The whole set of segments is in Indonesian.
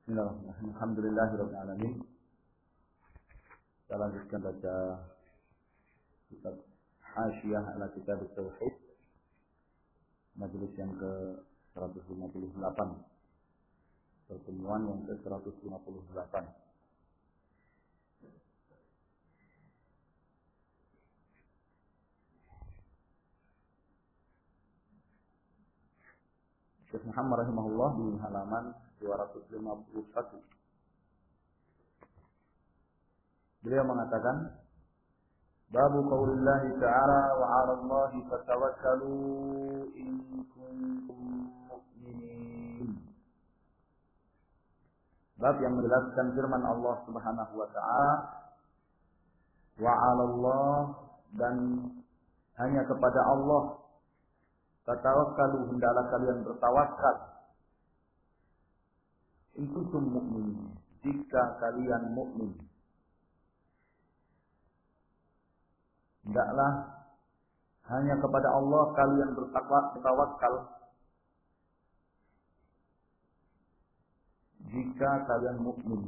Bismillahirrahmanirrahim. Alhamdulillahirabbil alamin. Kita lanjutkan baca kitab Hasyiyah ala Kitab Tauhid, majelis yang ke-158, pertemuan yang ke-158. Syekh Muhammad rahimahullah di halaman 251. Beliau mengatakan, Babu qaulillahi ta'ala wa 'ala Allahi fatawakkalu in kuntum mu'minin. Bab yang menjelaskan firman Allah Subhanahu wa ta'ala, wa 'ala Allah, dan hanya kepada Allah fatawakkalu, hendaklah kalian bertawakal. In kuntum mu'minin, jika kalian mukmin. Hendaklah hanya kepada Allah kalian bertawakal jika kalian mukmin.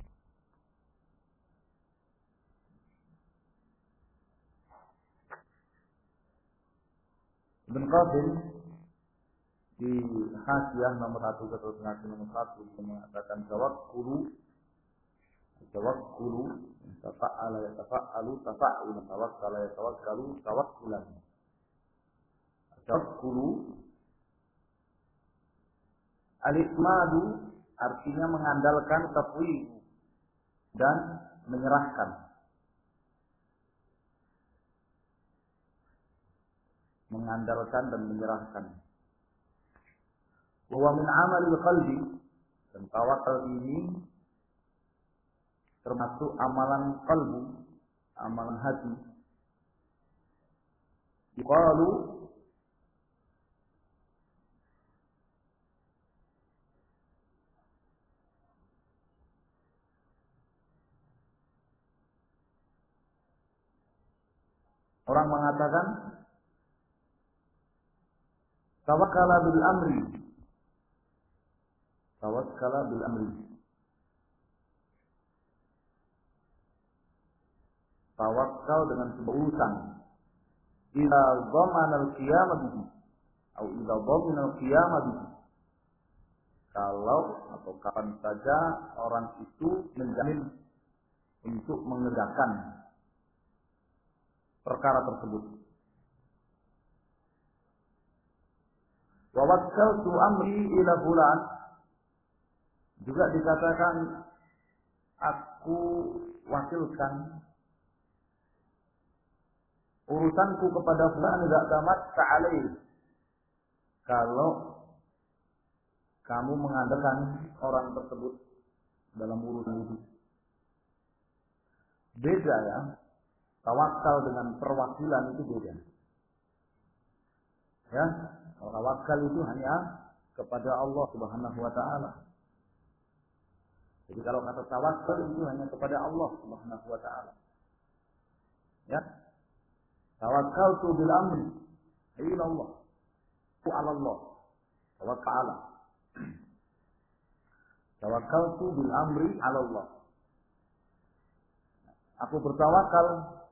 Ibn Qasim di Hasyiyah nomor 1 nomor 1 mengatakan tawakkulu tafa'ala yatafa'alu tafa'ula, tawakkala yatawakkalu tawakkulan. Tawakkulu al-ikmadu artinya mengandalkan, tafwid dan menyerahkan. Mengandalkan dan menyerahkan. Wa min amalil qalbi, dan tawakal ini termasuk amalan qalbu, amalan hati. Yuqalu, orang mengatakan tawakkala bil amri. Tawakkala bil amri. Tawakal dengan sebuah urusan. Ila dhamanal qiyamah bihi, atau ila dhaminal qiyamah bihi. Kalau atau kapan saja orang itu menjamin untuk mengerjakan perkara tersebut. Wa wakkaltu amri ila fulan, juga dikatakan aku wakilkan urusanku kepada fulan, tidak tamat ta'alaih, kalau kamu mengandalkan orang tersebut dalam urusan itu. Beda ya, tawakal dengan perwakilan itu beda. Ya, kalau tawakal itu hanya kepada Allah Subhanahu wa ta'ala. Jadi kalau kata tawakal itu hanya kepada Allah Subhanahu wa ta'ala. Ya, tawakkaltu bil amri ila Allah, ala Allah, tawakkala. Tawakkaltu bil amri ala Allah. Aku bertawakal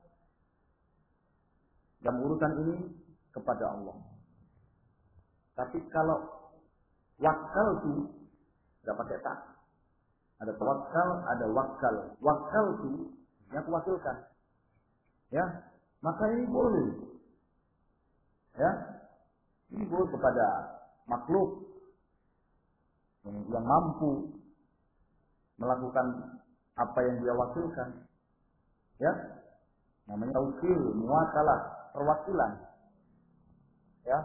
dalam urusan ini kepada Allah. Tapi kalau wakkaltu enggak pakai tak. Ada tawakkal, ada wakkal. Wakkaltu, yang aku wakilkan. Ya, maka ini boleh. Ya, ini boleh kepada makhluk yang mampu melakukan apa yang dia wakilkan. Ya, namanya taukil, muwakalah, perwakilan. Ya,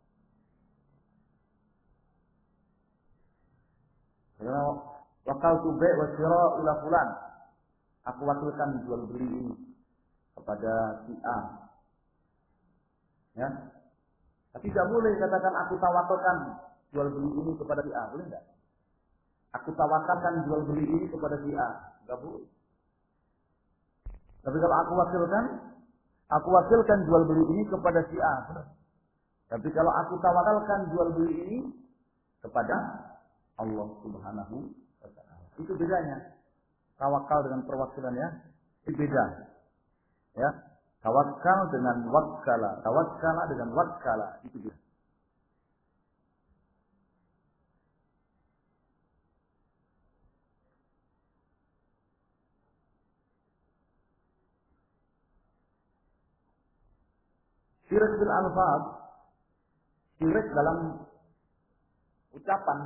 karena wakaltu bai' wa syira' ila fulan, aku wakilkan jual beli ini kepada si A. Ya, tapi tidak boleh katakan aku tawakalkan jual beli ini kepada si A, boleh enggak? Aku tawakalkan jual beli ini kepada si A, enggak boleh. Tapi kalau aku wakilkan jual beli ini kepada si A, benar. Tapi kalau aku tawakalkan jual beli ini kepada Allah Subhanahu wa ta'ala. Itu bedanya. Tawakal dengan perwakilan ya, itu beda. Ya, tawakal dengan wakkala, tawakkala dengan wakkala, itu beda. Syirik bil alfaz, syirik dalam ucapan.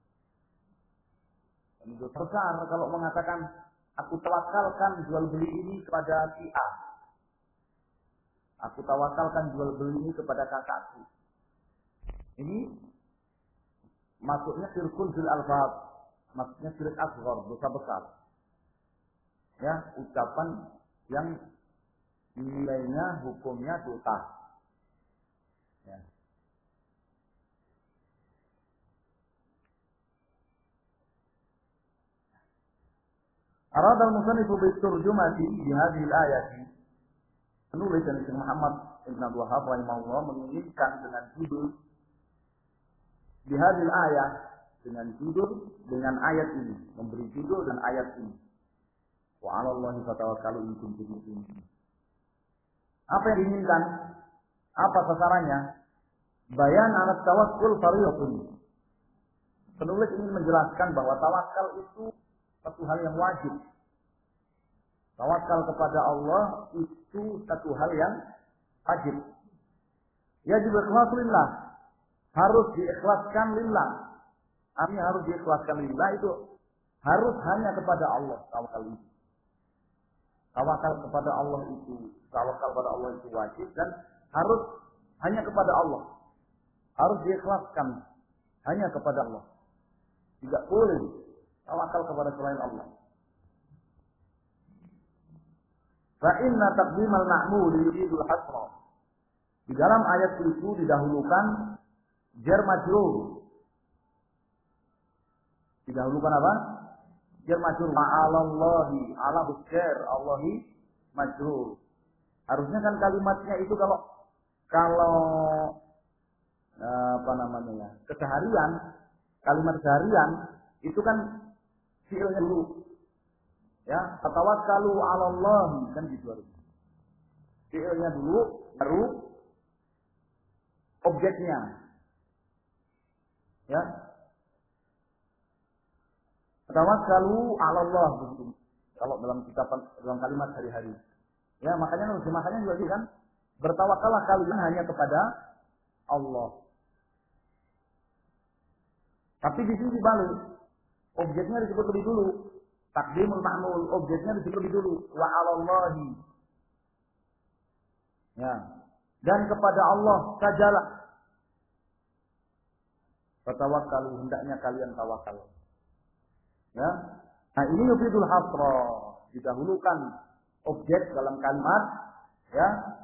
Itu besar kalau mengatakan aku tawakalkan jual beli ini kepada si A. Aku tawakalkan jual beli ini kepada kakakku. Ini maksudnya syirkun bil alfaz, maksudnya syirik asghar, dosa besar. Ya, ucapan yang nilainya hukumnya dosa. Ya. Arad al-musannifu biturjumati di hadhihi al-ayati. Penulis dari Syekh Muhammad Ibn Abdul Wahhab rahimahullah menginginkan dengan judul di hadhihi al-ayat, dengan judul dengan ayat ini, memberi judul dan ayat ini. Wa 'ala Allahi fatawakkalu in kuntum mu'minin. Apa yang diinginkan? Apa sasarannya? Bayan alat tawakkul fardhun. Penulis ingin menjelaskan bahwa tawakal itu satu hal yang wajib. Tawakal kepada Allah itu satu hal yang wajib. Yajib ikhlas lillah. Harus diikhlaskan lillah. Artinya harus diikhlaskan lillah itu harus hanya kepada Allah tawakal itu. Tawakal kepada Allah itu wajib dan harus hanya kepada Allah. Harus diikhlaskan hanya kepada Allah. Tidak boleh tawakal kepada selain Allah. Fa inna taqdimal ma'mul yuridul hasra. Di dalam ayat itu didahulukan jar majrur. Didahulukan apa? Jar majrur ma'alallahi, ala husjar Allahi majrur. Harusnya kan kalimatnya itu kalau apa namanya ya, keseharian, kalimat seharian itu kan fi'ilnya dulu. Ya, tawakkalu 'ala Allah kan gitu harusnya. Fi'ilnya dulu baru objeknya. Ya. Tawakkalu 'ala Allah begitu. Kalau dalam kalimat sehari-hari. Ya, makanya juga gitu kan, bertawakallah kalian hanya kepada Allah. Tapi di sini dibalik. Objeknya disebut lebih dulu. Taqdimul ma'mul, objeknya disebut lebih dulu. Wa 'alallahi. Ya. Dan kepada Allah sajalah. Fatawakkalu, hendaknya kalian tawakal. Ya. Nah, ini yufidul hasra, didahulukan objek dalam kalimat, ya.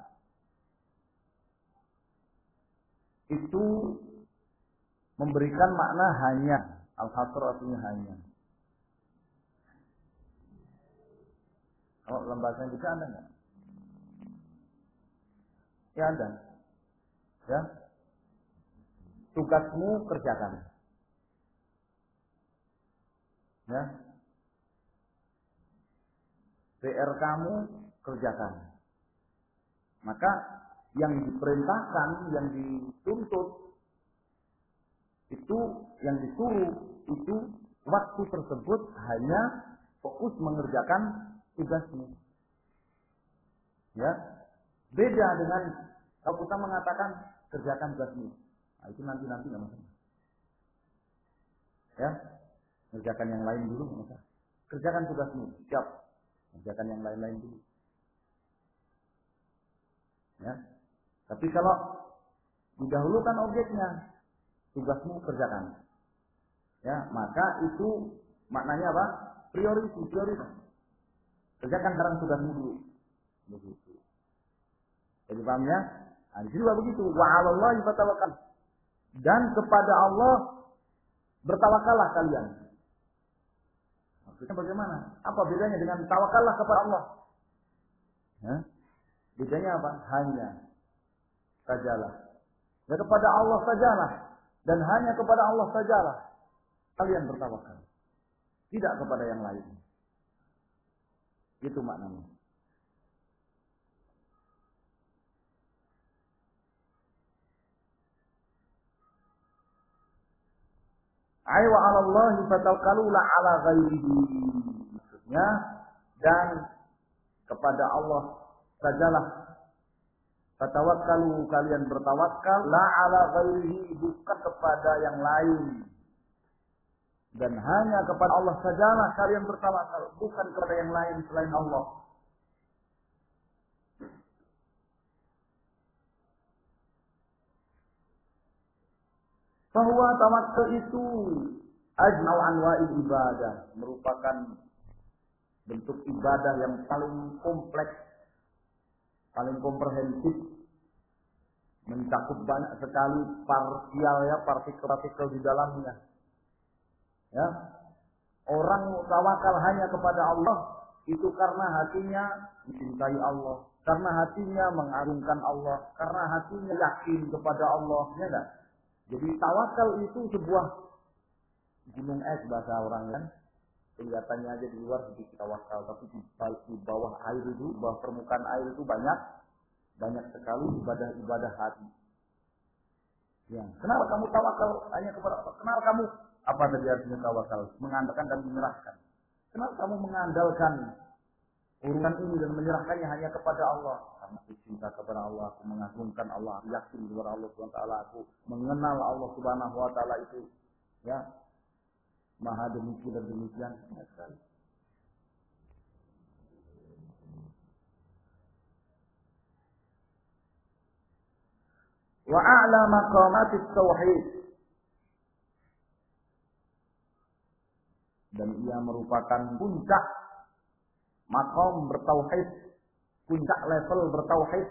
Itu memberikan makna hanya. Al-hasr artinya hanya. Kalau dalam bahasa Indonesia ada nggak? Ya ada. Ya. Tugasmu kerjakan. Ya. PR kamu kerjakan. Maka yang diperintahkan, yang dituntut itu, yang disuruh itu waktu tersebut hanya fokus mengerjakan tugasmu. Ya. Beda dengan kalau kita mengatakan kerjakan tugasmu. Nah, itu nanti nggak masalah. Ya. Kerjakan yang lain dulu nggak masalah. Kerjakan tugasmu, siap. Kerjakan yang lain-lain dulu. Ya. Tapi kalau didahulukan objeknya, tugasmu kerjakan. Ya, maka itu maknanya apa? Prioritas. Kerjakan sekarang tugasmu dulu. Begitu. Jadi paham ya? Nah, di sini juga begitu. Wa 'alallahi fatawakkal. Dan kepada Allah bertawakallah kalian. Maksudnya bagaimana? Apa bedanya dengan tawakallah kepada Allah? Ya? Bedanya apa? Hanya sajalah. Ya, kepada Allah sajalah. Dan hanya kepada Allah sajalah kalian bertawakal. tidak kepada yang lain. Itu maknanya. Ai wa 'ala Allahi fatawakkalu la 'ala ghairihi. Maksudnya, dan kepada Allah sajalah fatawakkalu, kalian bertawakal, la 'ala ghairihi, bukan kepada yang lain. Dan hanya kepada Allah sajalah kalian bertawakal, bukan kepada yang lain selain Allah. Bahwa tawakkul itu ajma'u anwa'il ibadah, merupakan bentuk ibadah yang paling kompleks, paling komprehensif, mencakup banyak sekali parsial ya, partikel-partikel di dalamnya. Ya. Orang tawakal hanya kepada Allah itu karena hatinya mencintai Allah, karena hatinya mengagungkan Allah, karena hatinya yakin kepada Allah, ya enggak? Jadi tawakal itu sebuah gunung es bahasa orang kan. Kelihatannya aja di luar sedikit tawakal, tapi di bawah air itu, bawah permukaan air itu banyak sekali ibadah-ibadah hati. Ya, kenapa kamu tawakal hanya kepada Allah? Kenapa kamu apa tadi artinya tawakal? Mengandalkan dan menyerahkan. Kenapa kamu mengandalkan urusan ini dan menyerahkannya hanya kepada Allah? Karena aku cinta kepada Allah, aku mengagungkan Allah, aku yakin kepada Allah Subhanahu wa taala, aku mengenal Allah Subhanahu wa taala itu ya maha demikian dan demikian sekali. Wa a'la maqamatis tauhid, dan ia merupakan puncak maqam bertauhid, puncak level bertauhid.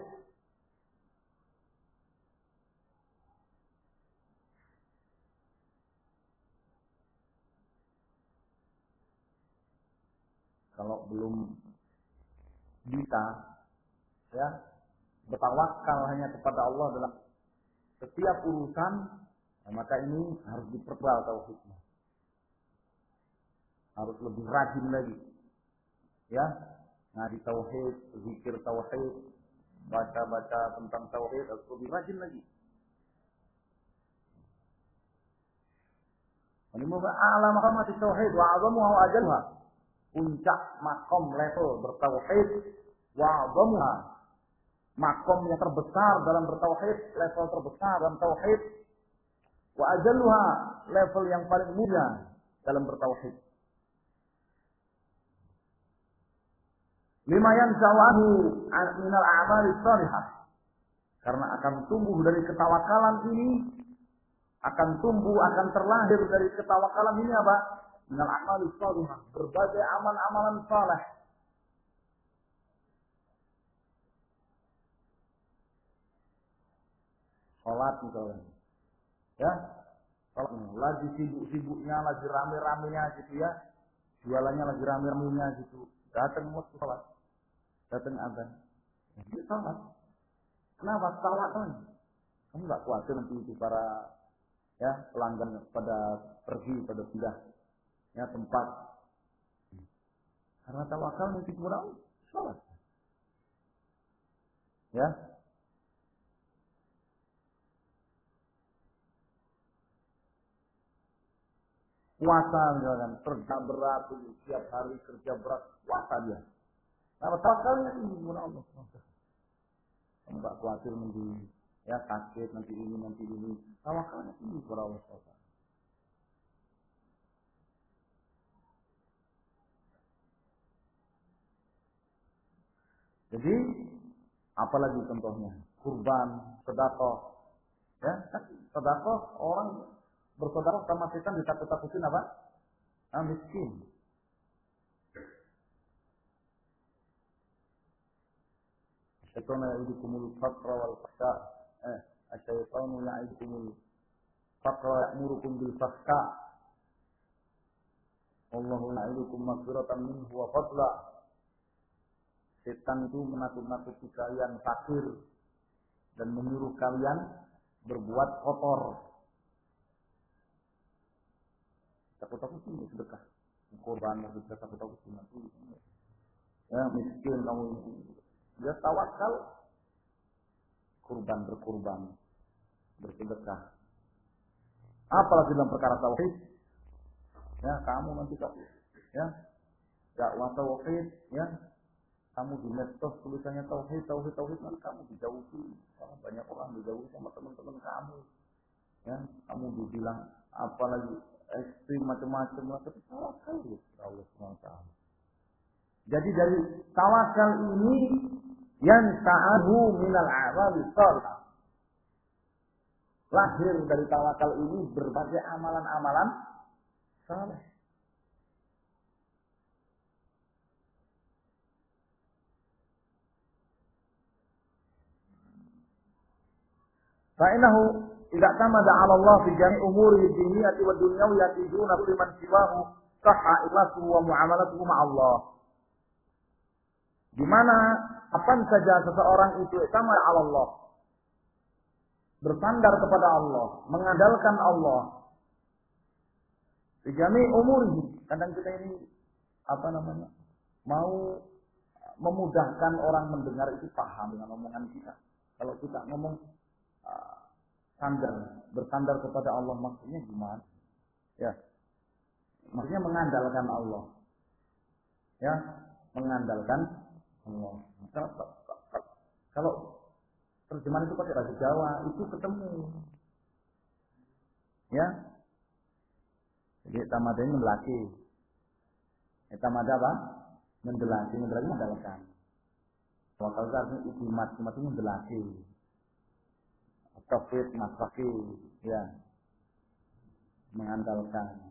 Kalau belum bisa ya bertawakal hanya kepada Allah dalam setiap urusan, maka ini harus diperkuat tauhidnya. Harus lebih rajin lagi. Ya, ngaji tauhid, zikir tauhid, baca-baca tentang tauhid, harus lebih rajin lagi. Ini a'la maqamati tauhid wa 'azamuha wa ajalha. Puncak makom level bertauhid wa 'azamuha. Makom yang terbesar dalam bertauhid, level terbesar dalam tauhid. Wa ajalluha, level yang paling mulia dalam bertauhid. Lima yansa'u minal a'mali shalihah. Karena akan tumbuh dari ketawakalan ini, akan tumbuh, akan terlahir dari ketawakalan ini apa? Minal a'mali shalihah, berbagai amal-amalan saleh. Salat misalnya. Ya, salat lagi sibuk-sibuknya, lagi rame-ramenya gitu ya. Jualannya lagi rame-ramenya gitu. Datang waktu salat. Datang azan. Jadi salat. Kenapa salat kan? Kamu nggak khawatir nanti itu para ya pelanggan pada pergi pada pindah ya tempat. Karena tawakal nanti kurang salat. Ya. Puasa misalkan kerja berat, setiap hari kerja berat, puasa dia. Nah, tawakalnya tinggi kepada Allah. Kamu tak khawatir nanti ya sakit nanti ini. Tawakalnya tinggi kepada Allah. Jadi apalagi contohnya kurban, sedekah, ya kan sedekah orang bersedekah sama setan ditakut-takutin apa? Miskin. Syaitan ya'idukumul faqra wal fahsya. Syaitan ya'idukumul faqra ya'murukum bil fahsya. Wallahu ya'idukum maghfiratan minhu wa fadla. Setan itu menakut-nakuti kalian fakir dan menyuruh kalian berbuat kotor. Takut-takutin sedekah. Kurban sudah satu tahun mati. Ya miskin kamu, dia tawakal, kurban berkurban, bersedekah. Apalagi dalam perkara tauhid, ya kamu nanti ya dakwah tauhid, ya kamu di medsos tulisannya tauhid, nanti kamu dijauhi, karena banyak orang dijauhi sama teman-teman kamu. Ya, kamu dibilang apalagi ekstrim macam-macam lah, tapi tawakal ya Allah SWT. Jadi dari tawakal ini yang ta'ahu minal a'mali shalihah. Lahir dari tawakal ini berbagai amalan-amalan saleh. Fa'innahu idza tamada 'ala Allah fi jami' umuri ad-diniyati wa dunyawiyati duna kulli man siwahu sahha ikhlasuhu wa mu'amalatuhu ma'allah. Di mana kapan saja seseorang itu tamada 'ala Allah, bersandar kepada Allah, mengandalkan Allah. Fi jami' umuri, kadang kita ini mau memudahkan orang mendengar itu paham dengan omongan kita. Kalau kita ngomong bersandar kepada Allah, maksudnya gimana? Ya, maksudnya mengandalkan Allah. Ya, mengandalkan Allah. Kalau terjemahan itu pakai bahasa Jawa, itu ketemu. Ya, jadi tamadanya mendelaki. Tamada apa? Mendelaki mengandalkan. Kalau artinya istimat itu mendelaki. Tauhid masaki, ya, mengandalkan.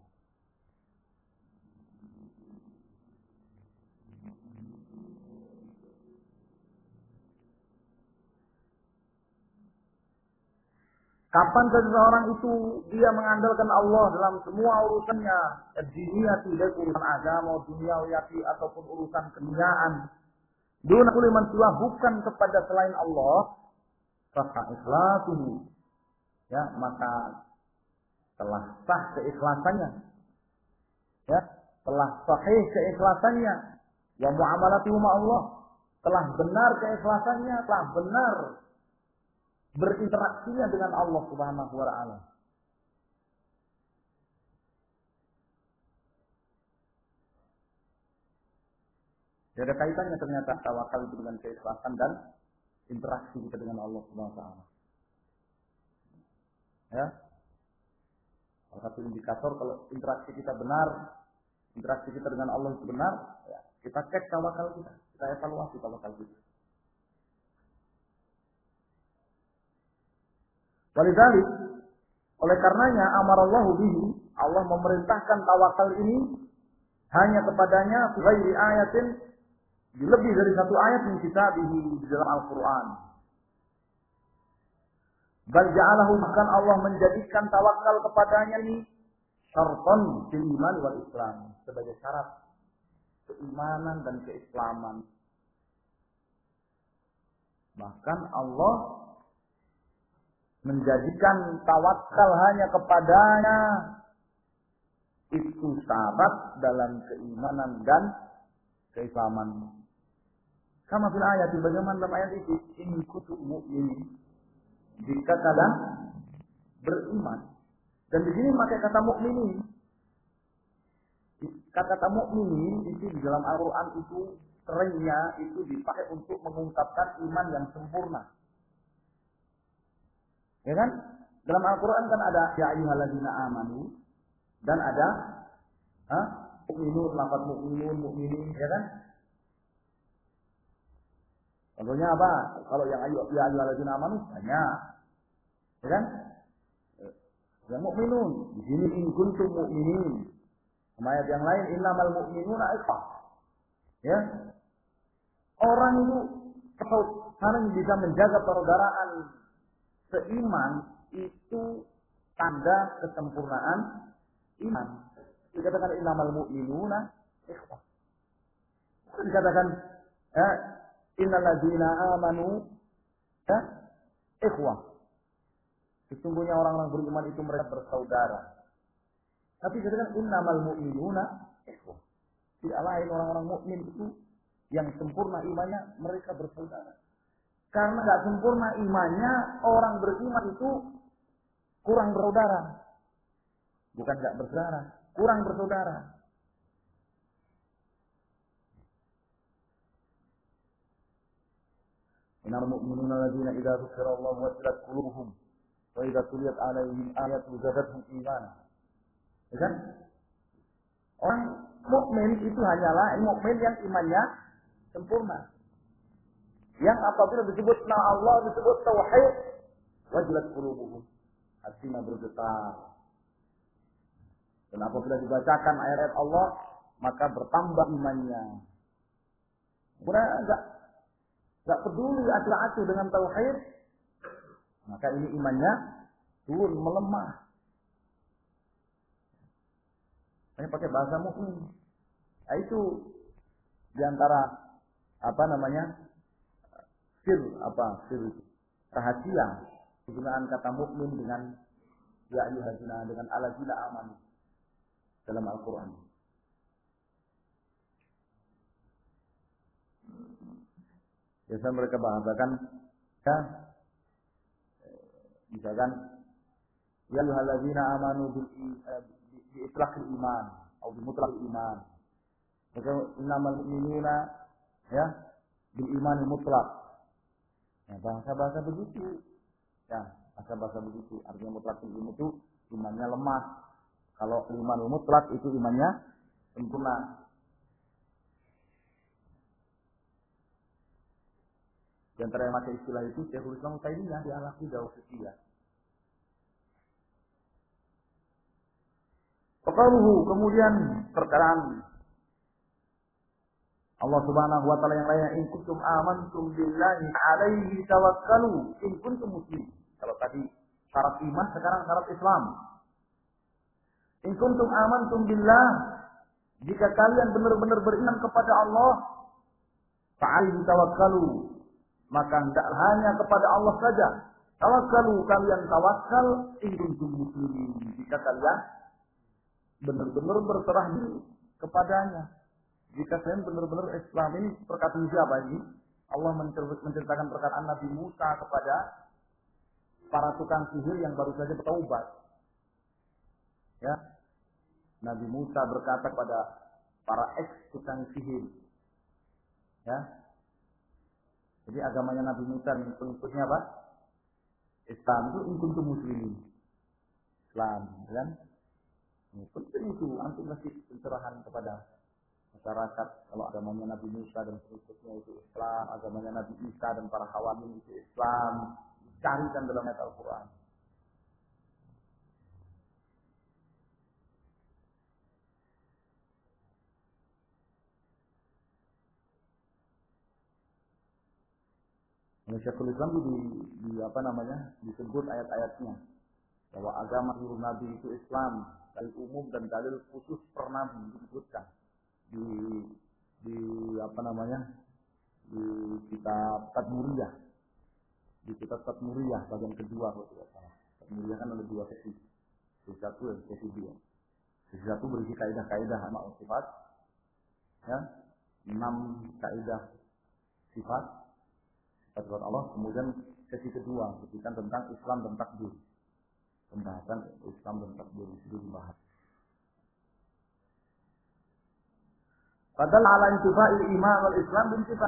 Kapan seseorang itu dia mengandalkan Allah dalam semua urusannya, diniyati, baik urusan agama, duniawiyati ataupun urusan keduniaan, duna kulli man siwa, bukan kepada selain Allah, sahha ikhlasuhu, ya, maka telah sah keikhlasannya, ya, telah sahih keikhlasannya, wa muamalatuhu ma Allah, telah benar keikhlasannya, telah benar berinteraksinya dengan Allah Subhanahu wa taala. Jadi ada kaitannya ternyata tawakal itu dengan keikhlasan dan interaksi kita dengan Allah Subhanahu wa taala. Ya. Salah satu indikator kalau interaksi kita benar, interaksi kita dengan Allah itu benar, ya, kita cek tawakal kita, kita evaluasi tawakal kita. Walidzalik, oleh karenanya amarallahu bihi, Allah memerintahkan tawakal ini hanya kepadanya ghairi ayatin, lebih dari satu ayat min kitabihi di dalam Al-Qur'an. Bal ja'alahu, bahkan Allah menjadikan tawakal kepadanya ini syartan fil iman wal Islam, sebagai syarat keimanan dan keislaman. Bahkan Allah menjadikan tawakal hanya kepadanya itu syarat dalam keimanan dan keislaman. Sama fil ayat, bagaimana dalam ayat itu, in kuntum mu'minin, jika kalian beriman. Dan di sini pakai kata mukminin. Kata mukminin itu di dalam Al-Qur'an itu seringnya itu dipakai untuk mengungkapkan iman yang sempurna. Ya kan? Dalam Al-Quran kan ada ya ayyuhalladzina amanu dan ada mukminun, lafaz mukminin, ya kan? Contohnya apa? Kalau yang ya ayyuhalladzina amanu banyak. Ya kan? Yang mukminun, di sini in kuntum mu'minin. Ayat yang lain innamal mu'minuna ikhwah. Ya. Orang itu saling bisa menjaga persaudaraan seiman itu tanda kesempurnaan iman. Dikatakan innamal mu'minuna ikhwah. Dikatakan innal ladzina amanu ikhwah. Sesungguhnya orang-orang beriman itu mereka bersaudara. Tapi dikatakan innamal mu'minuna Tidak lain orang-orang mukmin itu yang sempurna imannya, mereka bersaudara. Karena nggak sempurna imannya, orang beriman itu kurang bersaudara. Bukan nggak bersaudara, kurang bersaudara. Innal mu'minuna alladziina idza dzukira Allahu wajilat qulubuhum wa idza tuliyat 'alaihim ayatun zadatuhum iimana. Ya kan? Orang mukmin itu hanyalah mukmin yang imannya sempurna. Yang apabila disebut nama Allah, disebut tauhid, wajilat qulubuhum, hatinya bergetar. Dan apabila dibacakan ayat-ayat Allah, maka bertambah imannya. Kemudian enggak peduli acu-acu dengan tauhid, maka ini imannya turun, melemah. Ini pakai bahasa mukmin. Nah, itu diantara sir rahasia penggunaan kata mukmin dengan ya ayyuhallazina dengan allazina amanu dalam Al-Qur'an. Biasa mereka bahasakan ya, misalkan ya ayyuhallazina amanu bi itlaqil iman atau bi mutlaqil iman. Maka innamal mu'minuna ya bil iman mutlaq. Ya, bahasa-bahasa begitu. Ya, bahasa-bahasa begitu. Artinya mutlaqil iman itu imannya lemah. Kalau iman mutlaq itu imannya sempurna. Di antara yang pakai istilah itu Syekhul Islam Taimiyah di Al-Aqidah Wasithiyah. Kemudian perkataan Allah Subhanahu wa taala yang lainnya, in kuntum amantum billahi alaihi tawakkalu in kuntum muslimin. Kalau tadi syarat iman, sekarang syarat Islam. In kuntum amantum billah, jika kalian benar-benar beriman kepada Allah, fa'alaihi tawakkalu, maka tidak hanya kepada Allah saja. Tawakkalu, kalian tawakal in kuntum muslimin, jika kalian benar-benar berserah diri kepadanya. Jika kalian benar-benar Islam, ini perkataan siapa ini? Allah menceritakan perkataan Nabi Musa kepada para tukang sihir yang baru saja bertaubat. Ya, Nabi Musa berkata kepada para tukang sihir. Ya, jadi agamanya Nabi Musa yang pengikutnya apa? Islam itu in kuntum muslimin. Islam, kan? Penting itu, antum kasih pencerahan kepada masyarakat. Kalau agamanya Nabi Musa dan pengikutnya itu Islam, agamanya Nabi Isa dan para hawamin itu Islam, carikan dalam ayat Al-Quran. Syekhul Islam disebut ayat-ayatnya bahwa agama seluruh Nabi itu Islam, dalil umum dan dalil khusus per Nabi disebutkan di kitab Tadmuriyah. Di kitab Tadmuriyah bagian kedua kalau tidak salah. Tadmuriyah kan ada dua sesi. Sesi satu dan sesi dua. Sesi satu berisi kaidah-kaidah asma wa sifat. Ya, 6 kaidah sifat Allah. Kemudian sesi kedua berbicara tentang Islam dan takdir. Pembahasan Islam dan takdir itu dibahas. Padahal ala intifa'il iman wal Islam bintifan.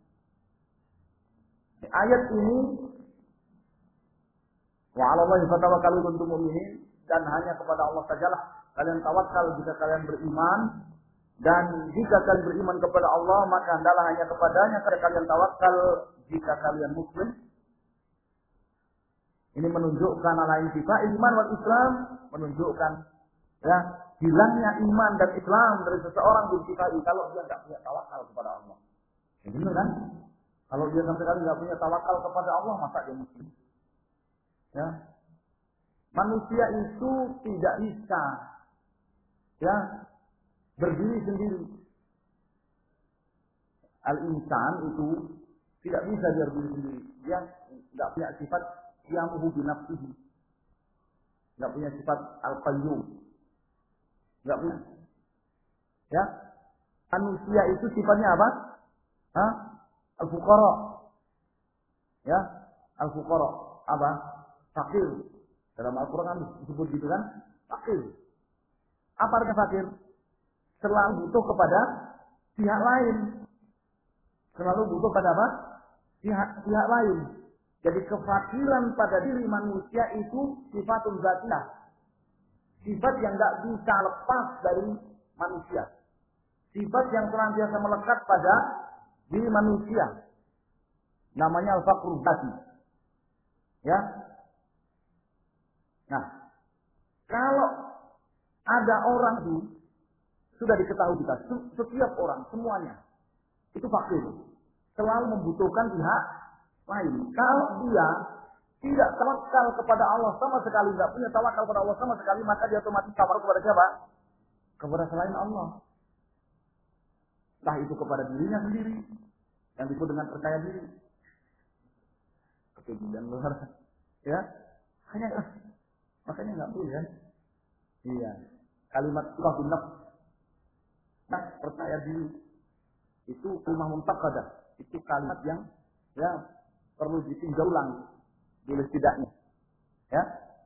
Ayat ini wa 'ala Allahi fatawakkalu in kuntum mu'minin, dan hanya kepada Allah sajalah kalian tawakal jika kalian beriman, dan jika kalian beriman kepada Allah maka hendaklah hanya kepadanya kalian tawakal jika kalian muslim. Ini menunjukkan ala intifa'il iman wal Islam, menunjukkan ya hilangnya iman dan Islam dari seseorang bintifai kalau dia tidak punya tawakal kepada Allah. Ya, benar kan? Kalau dia sampai kali tidak punya tawakal kepada Allah, masa dia muslim? Ya, manusia itu tidak bisa ya berdiri sendiri. Al-insan itu tidak bisa dia berdiri sendiri. Dia tidak punya sifat qiyamuhu bi nafsihi. Tidak punya sifat al-qayyum. Tidak punya. Ya, manusia itu sifatnya apa? Hah? Al-fuqara. Ya, al-fuqara apa? Fakir. Dalam Al-Quran kan disebut gitu kan? Fakir. Apa artinya fakir? Selalu butuh kepada pihak lain. Selalu butuh pada apa? Pihak lain. Jadi kefakiran pada diri manusia itu sifatun zatiyah. Sifat yang tidak bisa lepas dari manusia. Sifat yang senantiasa melekat pada diri manusia. Namanya al-faqru dzati. Ya. Nah, kalau ada orang itu sudah diketahui kita, setiap orang semuanya itu fakir. Selalu membutuhkan pihak lain. Kalau dia tidak tawakal kepada Allah sama sekali, tidak punya tawakal kepada Allah sama sekali, maka dia otomatis tawakal kepada siapa? Kepada selain Allah. Entah itu kepada dirinya sendiri, yang disebut dengan percaya diri. Kepedulian luar, ya. Makanya nggak boleh kan? Iya. Kalimat surah bin nafs. Nah, percaya diri itu kalimat muntaqadah. Itu kalimat yang ya perlu ditinjau ulang boleh tidaknya. Ya.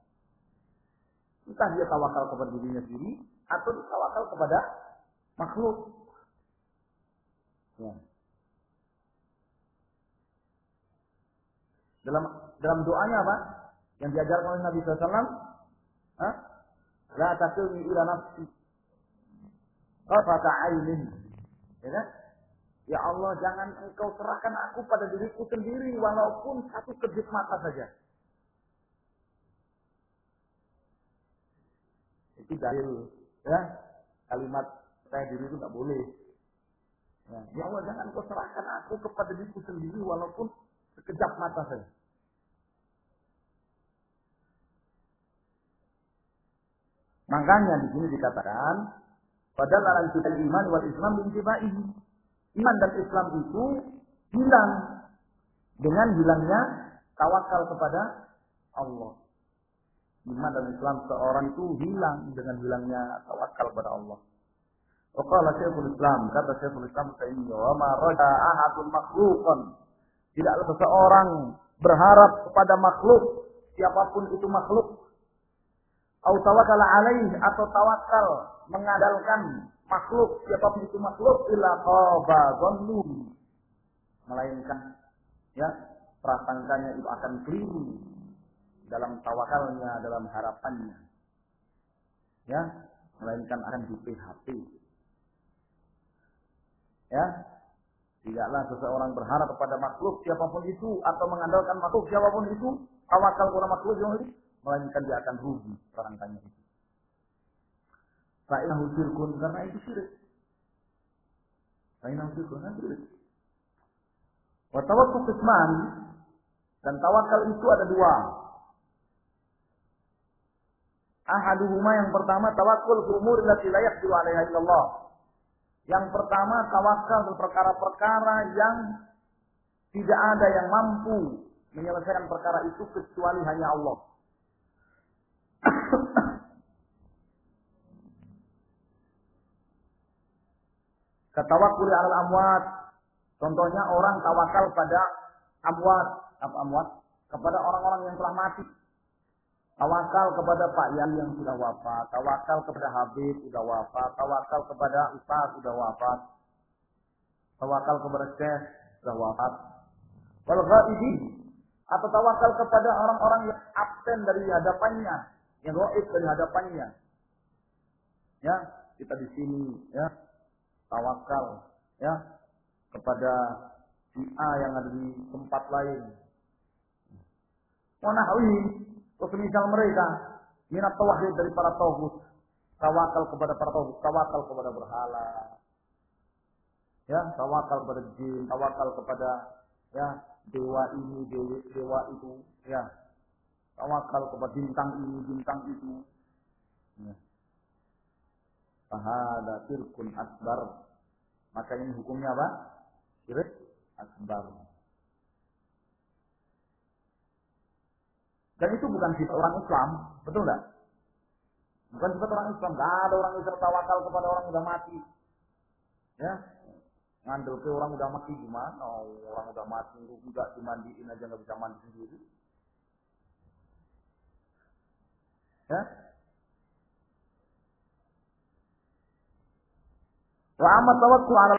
Entah dia tawakal kepada dirinya sendiri atau tawakal kepada makhluk. Ya. Dalam doanya apa? Yang diajarkan oleh Nabi SAW, la takilni ila nafsi qafata ainin. Ya kan? Ya Allah, jangan engkau serahkan aku pada diriku sendiri walaupun satu kedip mata saja. Itu dalil, ya. Kalimat saya diri itu tidak boleh. Ya Allah, jangan engkau serahkan aku kepada diriku sendiri walaupun sekejap mata saja. Makanya di sini dikatakan padahal alam kita iman wal Islam bintiba'ihi. Iman dan Islam itu hilang dengan hilangnya tawakal kepada Allah. Iman dan Islam seorang itu hilang dengan hilangnya tawakal kepada Allah. Qala Syekhul Islam, kata Syekhul Islam ini, wa ma raja ahadun makhluqan. Tidaklah seseorang berharap kepada makhluk, siapapun itu makhluk. Au tawakkal alaih, atau tawakal mengandalkan makhluk, siapapun itu makhluk, illa khaba dhannu, melainkan ya prasangkanya itu akan keliru dalam tawakalnya, dalam harapannya, ya, melainkan akan di PHP. Ya, tidaklah seseorang berharap kepada makhluk siapapun itu atau mengandalkan makhluk siapapun itu, tawakal kepada makhluk yang itu, melainkan dia akan rugi prasangkanya itu. Fa'inahu syirkun, karena itu syirik. Fa'inahu syirkun, karena syirik. Wa tawakkul qisman, dan tawakal itu ada dua. Ahaduhuma, yang pertama tawakkul fi umuri allati la yaqdiru 'alaiha illallah. Yang pertama tawakal untuk perkara-perkara yang tidak ada yang mampu menyelesaikan perkara itu kecuali hanya Allah. Katawakkul 'alal amwat. Contohnya orang tawakal pada amwat, apa amwat? Kepada orang-orang yang telah mati. Tawakal kepada Pak Yan yang sudah wafat, tawakal kepada Habib sudah wafat, tawakal kepada Ustaz sudah wafat, tawakal kepada Syekh sudah wafat. Wal ghaibin, atau tawakal kepada orang-orang yang absen dari hadapannya, yang gaib dari hadapannya. Ya, kita di sini ya tawakal ya kepada si A yang ada di tempat lain. Wanahwi, semisal mereka minat tauhid dari para tauhid, tawakal kepada para tauhid, tawakal kepada berhala, ya, tawakal kepada jin, tawakal kepada ya dewa ini, dewa itu, ya, tawakal kepada bintang ini, bintang itu. Ya. Fahada syirkun akbar. Maka ini hukumnya apa? Syirik akbar. Dan itu bukan sifat orang Islam, betul enggak? Bukan sifat orang Islam. Enggak ada orang Islam tawakal kepada orang yang sudah mati. Ya, ngandel ke orang udah mati gimana? Orang udah mati enggak dimandiin aja nggak bisa mandi sendiri. Ya, wa amat tawakkul 'ala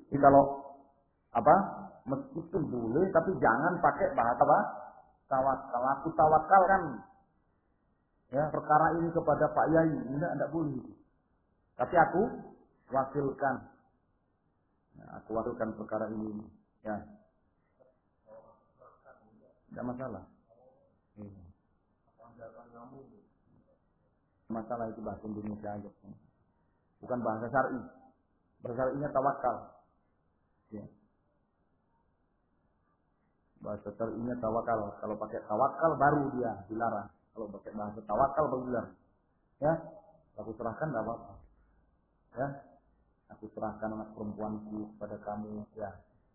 Jadi kalau apa? Meskipun boleh, tapi jangan pakai bahasa apa? Tawakal. Aku tawakal kan ya perkara ini kepada Pak Yai, enggak boleh itu. Tapi aku wakilkan. Ya, aku wakilkan perkara ini. Ya. Enggak masalah. Masalah itu bahasa Indonesia aja. Bukan bahasa syar'i. Bahasa syar'inya tawakal. Ya. Bahasa syar'inya tawakal. Kalau pakai tawakal baru dia dilarang. Kalau pakai bahasa tawakal baru dilarang. Ya. Aku serahkan enggak apa-apa. Ya. Aku serahkan anak perempuanku kepada kamu. Ya.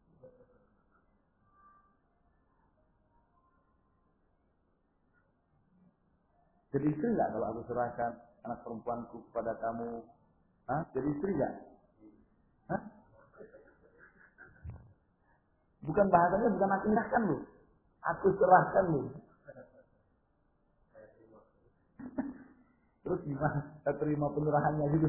Jadi istri enggak kalau aku serahkan anak perempuanku kepada kamu? Hah? Jadi istri enggak? Hah? Bukan bahasanya bukan aku serahkan loh. Aku serahkan loh. Terus gimana? Kita terima penyerahannya gitu.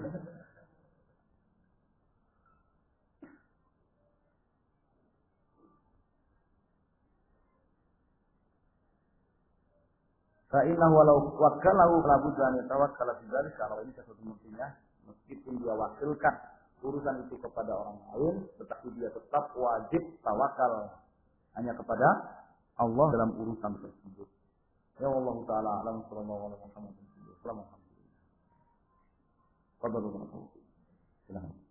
Fa'innahu walau wakkalahu la budda an yatawakkala fi dzalika. Kalau ini satu mestinya meskipun dia wakilkan urusan itu kepada orang lain, tetapi dia tetap wajib tawakal hanya kepada Allah dalam urusan tersebut. Ya Allah taala alam sallallahu alaihi wasallam. Alhamdulillah. Qadar. Silakan.